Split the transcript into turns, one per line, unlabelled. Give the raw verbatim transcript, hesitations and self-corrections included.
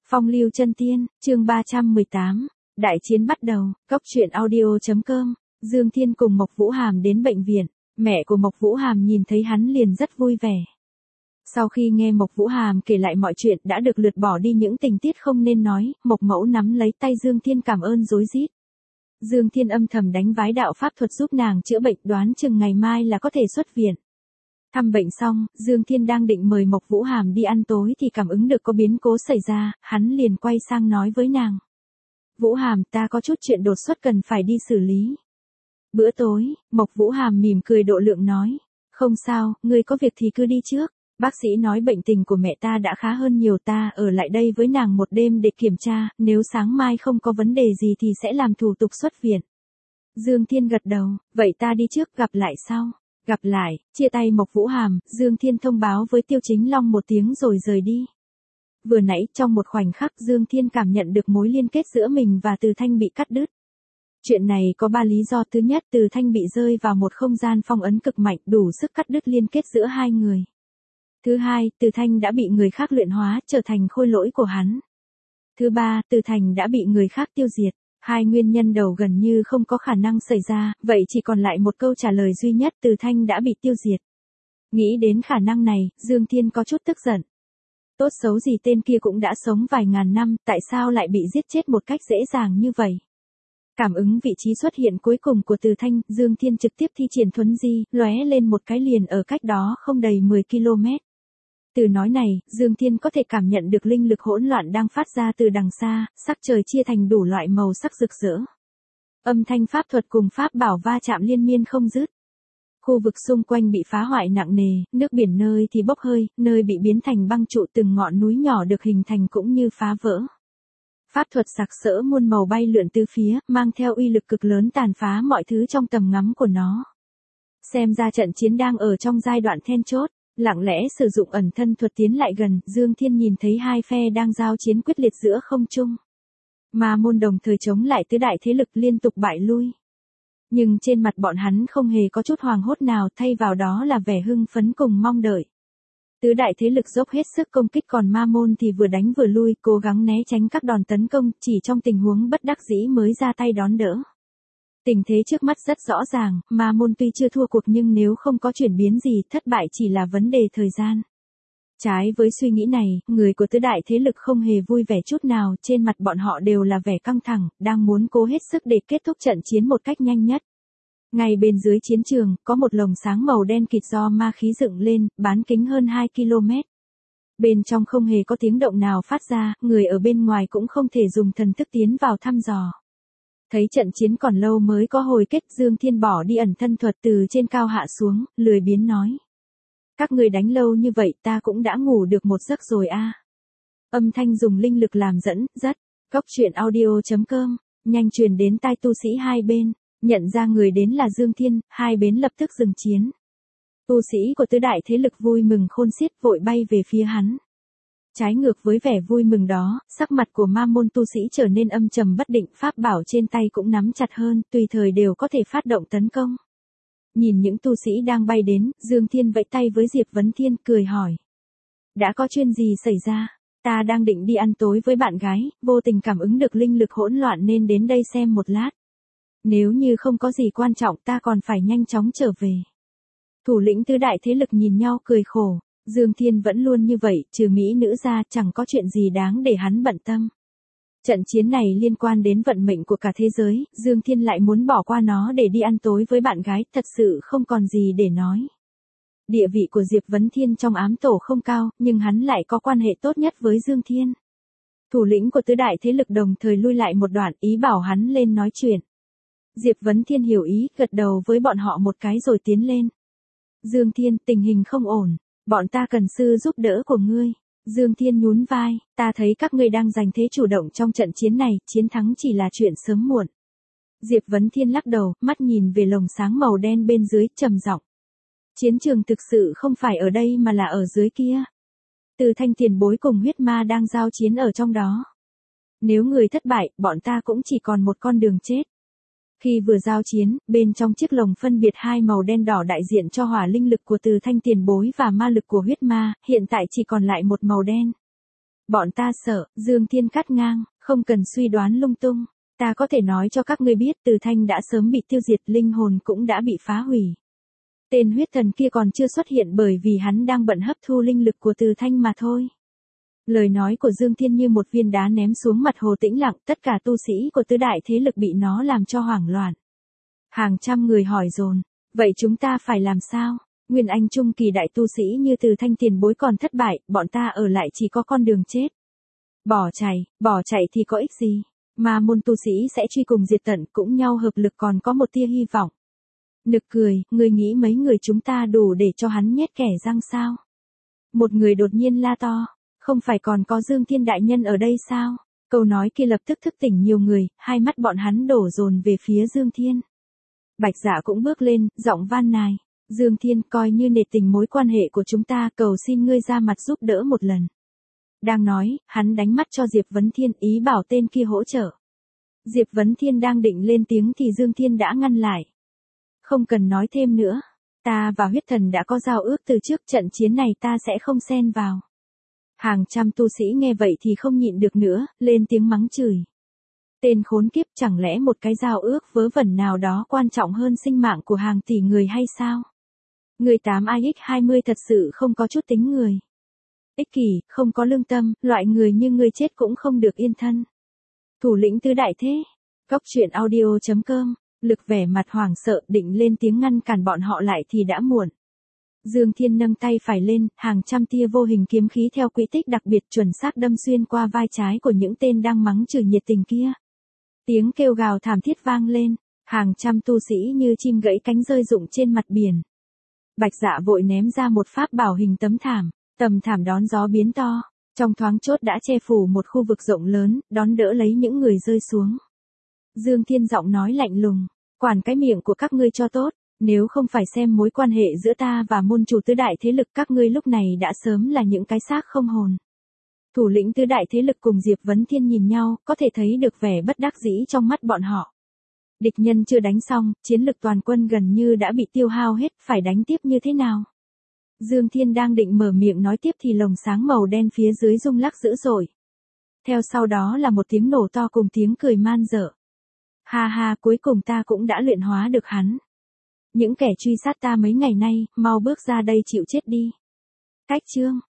Phong lưu chân tiên, chương ba trăm mười tám, đại chiến bắt đầu, cốc truyện audio.com, Dương Thiên cùng Mộc Vũ Hàm đến bệnh viện, mẹ của Mộc Vũ Hàm nhìn thấy hắn liền rất vui vẻ. Sau khi nghe Mộc Vũ Hàm kể lại mọi chuyện đã được lược bỏ đi những tình tiết không nên nói, Mộc Mẫu nắm lấy tay Dương Thiên cảm ơn rối rít. Dương Thiên âm thầm đánh vái đạo pháp thuật giúp nàng chữa bệnh, đoán chừng ngày mai là có thể xuất viện. Thăm bệnh xong, Dương Thiên đang định mời Mộc Vũ Hàm đi ăn tối thì cảm ứng được có biến cố xảy ra, hắn liền quay sang nói với nàng. Vũ Hàm, ta có chút chuyện đột xuất cần phải đi xử lý. Bữa tối, Mộc Vũ Hàm mỉm cười độ lượng nói. Không sao, ngươi có việc thì cứ đi trước. Bác sĩ nói bệnh tình của mẹ ta đã khá hơn nhiều, ta ở lại đây với nàng một đêm để kiểm tra, nếu sáng mai không có vấn đề gì thì sẽ làm thủ tục xuất viện. Dương Thiên gật đầu, vậy ta đi trước, gặp lại sau. Gặp lại, chia tay Mộc Vũ Hàm, Dương Thiên thông báo với Tiêu Chính Long một tiếng rồi rời đi. Vừa nãy trong một khoảnh khắc Dương Thiên cảm nhận được mối liên kết giữa mình và Từ Thanh bị cắt đứt. Chuyện này có ba lý do. Thứ nhất, Từ Thanh bị rơi vào một không gian phong ấn cực mạnh đủ sức cắt đứt liên kết giữa hai người. Thứ hai, Từ Thanh đã bị người khác luyện hóa trở thành khôi lỗi của hắn. Thứ ba, Từ Thanh đã bị người khác tiêu diệt. Hai nguyên nhân đầu gần như không có khả năng xảy ra, vậy chỉ còn lại một câu trả lời duy nhất, Từ Thanh đã bị tiêu diệt. Nghĩ đến khả năng này, Dương Thiên có chút tức giận. Tốt xấu gì tên kia cũng đã sống vài ngàn năm, tại sao lại bị giết chết một cách dễ dàng như vậy? Cảm ứng vị trí xuất hiện cuối cùng của Từ Thanh, Dương Thiên trực tiếp thi triển thuấn di, lóe lên một cái liền ở cách đó không đầy mười ki lô mét. Từ nói này, Dương Thiên có thể cảm nhận được linh lực hỗn loạn đang phát ra từ đằng xa, sắc trời chia thành đủ loại màu sắc rực rỡ. Âm thanh pháp thuật cùng pháp bảo va chạm liên miên không dứt. Khu vực xung quanh bị phá hoại nặng nề, nước biển nơi thì bốc hơi, nơi bị biến thành băng trụ, từng ngọn núi nhỏ được hình thành cũng như phá vỡ. Pháp thuật sặc sỡ muôn màu bay lượn tứ phía, mang theo uy lực cực lớn tàn phá mọi thứ trong tầm ngắm của nó. Xem ra trận chiến đang ở trong giai đoạn then chốt. Lặng lẽ sử dụng ẩn thân thuật tiến lại gần, Dương Thiên nhìn thấy hai phe đang giao chiến quyết liệt giữa không trung. Ma môn đồng thời chống lại tứ đại thế lực liên tục bại lui. Nhưng trên mặt bọn hắn không hề có chút hoảng hốt nào, thay vào đó là vẻ hưng phấn cùng mong đợi. Tứ đại thế lực dốc hết sức công kích, còn ma môn thì vừa đánh vừa lui, cố gắng né tránh các đòn tấn công, chỉ trong tình huống bất đắc dĩ mới ra tay đón đỡ. Tình thế trước mắt rất rõ ràng, Ma môn tuy chưa thua cuộc nhưng nếu không có chuyển biến gì, thất bại chỉ là vấn đề thời gian. Trái với suy nghĩ này, người của tứ đại thế lực không hề vui vẻ chút nào, trên mặt bọn họ đều là vẻ căng thẳng, đang muốn cố hết sức để kết thúc trận chiến một cách nhanh nhất. Ngay bên dưới chiến trường, có một lồng sáng màu đen kịt do ma khí dựng lên, bán kính hơn hai ki lô mét. Bên trong không hề có tiếng động nào phát ra, người ở bên ngoài cũng không thể dùng thần thức tiến vào thăm dò. Thấy trận chiến còn lâu mới có hồi kết, Dương Thiên bỏ đi ẩn thân thuật từ trên cao hạ xuống, lười biếng nói. Các người đánh lâu như vậy ta cũng đã ngủ được một giấc rồi a. À. Âm thanh dùng linh lực làm dẫn, dắt, cốc truyện audio.com, nhanh truyền đến tai tu sĩ hai bên, nhận ra người đến là Dương Thiên, hai bên lập tức dừng chiến. Tu sĩ của tứ đại thế lực vui mừng khôn xiết vội bay về phía hắn. Trái ngược với vẻ vui mừng đó, sắc mặt của ma môn tu sĩ trở nên âm trầm bất định, pháp bảo trên tay cũng nắm chặt hơn, tùy thời đều có thể phát động tấn công. Nhìn những tu sĩ đang bay đến, Dương Thiên vẫy tay với Diệp Vấn Thiên, cười hỏi. Đã có chuyện gì xảy ra? Ta đang định đi ăn tối với bạn gái, vô tình cảm ứng được linh lực hỗn loạn nên đến đây xem một lát. Nếu như không có gì quan trọng ta còn phải nhanh chóng trở về. Thủ lĩnh tứ đại thế lực nhìn nhau cười khổ. Dương Thiên vẫn luôn như vậy, trừ mỹ nữ ra chẳng có chuyện gì đáng để hắn bận tâm. Trận chiến này liên quan đến vận mệnh của cả thế giới, Dương Thiên lại muốn bỏ qua nó để đi ăn tối với bạn gái, thật sự không còn gì để nói. Địa vị của Diệp Vấn Thiên trong ám tổ không cao, nhưng hắn lại có quan hệ tốt nhất với Dương Thiên. Thủ lĩnh của tứ đại thế lực đồng thời lui lại một đoạn, ý bảo hắn lên nói chuyện. Diệp Vấn Thiên hiểu ý, gật đầu với bọn họ một cái rồi tiến lên. Dương Thiên, tình hình không ổn. Bọn ta cần sư giúp đỡ của ngươi. Dương Thiên nhún vai, ta thấy các ngươi đang giành thế chủ động trong trận chiến này, chiến thắng chỉ là chuyện sớm muộn. Diệp Vấn Thiên lắc đầu, mắt nhìn về lồng sáng màu đen bên dưới, trầm giọng. Chiến trường thực sự không phải ở đây mà là ở dưới kia. Từ Thanh tiền bối cùng huyết ma đang giao chiến ở trong đó. Nếu người thất bại, bọn ta cũng chỉ còn một con đường chết. Khi vừa giao chiến, bên trong chiếc lồng phân biệt hai màu đen đỏ đại diện cho hỏa linh lực của Từ Thanh tiền bối và ma lực của huyết ma, hiện tại chỉ còn lại một màu đen. Bọn ta sợ, Dương Thiên cắt ngang, không cần suy đoán lung tung. Ta có thể nói cho các ngươi biết Từ Thanh đã sớm bị tiêu diệt, linh hồn cũng đã bị phá hủy. Tên huyết thần kia còn chưa xuất hiện bởi vì hắn đang bận hấp thu linh lực của Từ Thanh mà thôi. Lời nói của Dương Thiên như một viên đá ném xuống mặt hồ tĩnh lặng, tất cả tu sĩ của tứ đại thế lực bị nó làm cho hoảng loạn. Hàng trăm người hỏi dồn, vậy chúng ta phải làm sao? Nguyên Anh trung kỳ đại tu sĩ như Từ Thanh tiền bối còn thất bại, bọn ta ở lại chỉ có con đường chết. Bỏ chạy, bỏ chạy thì có ích gì? Mà môn tu sĩ sẽ truy cùng diệt tận, cũng nhau hợp lực còn có một tia hy vọng. Nực cười, người nghĩ mấy người chúng ta đủ để cho hắn nhét kẻ răng sao? Một người đột nhiên la to, không phải còn có Dương Thiên đại nhân ở đây sao? Câu nói kia lập tức thức tỉnh nhiều người, hai mắt bọn hắn đổ dồn về phía Dương Thiên. Bạch Dạ cũng bước lên, giọng van nài. Dương Thiên, coi như nể tình mối quan hệ của chúng ta, cầu xin ngươi ra mặt giúp đỡ một lần. Đang nói, hắn đánh mắt cho Diệp Vấn Thiên, ý bảo tên kia hỗ trợ. Diệp Vấn Thiên đang định lên tiếng thì Dương Thiên đã ngăn lại. Không cần nói thêm nữa. Ta và huyết thần đã có giao ước từ trước, trận chiến này ta sẽ không xen vào. Hàng trăm tu sĩ nghe vậy thì không nhịn được nữa, lên tiếng mắng chửi. Tên khốn kiếp, chẳng lẽ một cái giao ước vớ vẩn nào đó quan trọng hơn sinh mạng của hàng tỷ người hay sao? Người tám i x hai mươi thật sự không có chút tính người. Ích kỷ, không có lương tâm, loại người như ngươi chết cũng không được yên thân. Thủ lĩnh tứ đại thế. Góc truyện audio chấm com, Lực vẻ mặt hoảng sợ định lên tiếng ngăn cản bọn họ lại thì đã muộn. Dương Thiên nâng tay phải lên, hàng trăm tia vô hình kiếm khí theo quỹ tích đặc biệt chuẩn xác đâm xuyên qua vai trái của những tên đang mắng chửi nhiệt tình kia. Tiếng kêu gào thảm thiết vang lên, hàng trăm tu sĩ như chim gãy cánh rơi rụng trên mặt biển. Bạch Dạ vội ném ra một pháp bảo hình tấm thảm, tầm thảm đón gió biến to, trong thoáng chốc đã che phủ một khu vực rộng lớn, đón đỡ lấy những người rơi xuống. Dương Thiên giọng nói lạnh lùng, quản cái miệng của các ngươi cho tốt, nếu không phải xem mối quan hệ giữa ta và môn chủ tứ đại thế lực, các ngươi lúc này đã sớm là những cái xác không hồn. Thủ lĩnh tứ đại thế lực cùng Diệp Vấn Thiên nhìn nhau, có thể thấy được vẻ bất đắc dĩ trong mắt bọn họ. Địch nhân chưa đánh xong, chiến lực toàn quân gần như đã bị tiêu hao hết, phải đánh tiếp như thế nào? Dương Thiên đang định mở miệng nói tiếp thì lồng sáng màu đen phía dưới rung lắc dữ dội. Theo sau đó là một tiếng nổ to cùng tiếng cười man dợ. Ha ha, cuối cùng ta cũng đã luyện hóa được hắn. Những kẻ truy sát ta mấy ngày nay, mau bước ra đây chịu chết đi. Cách chương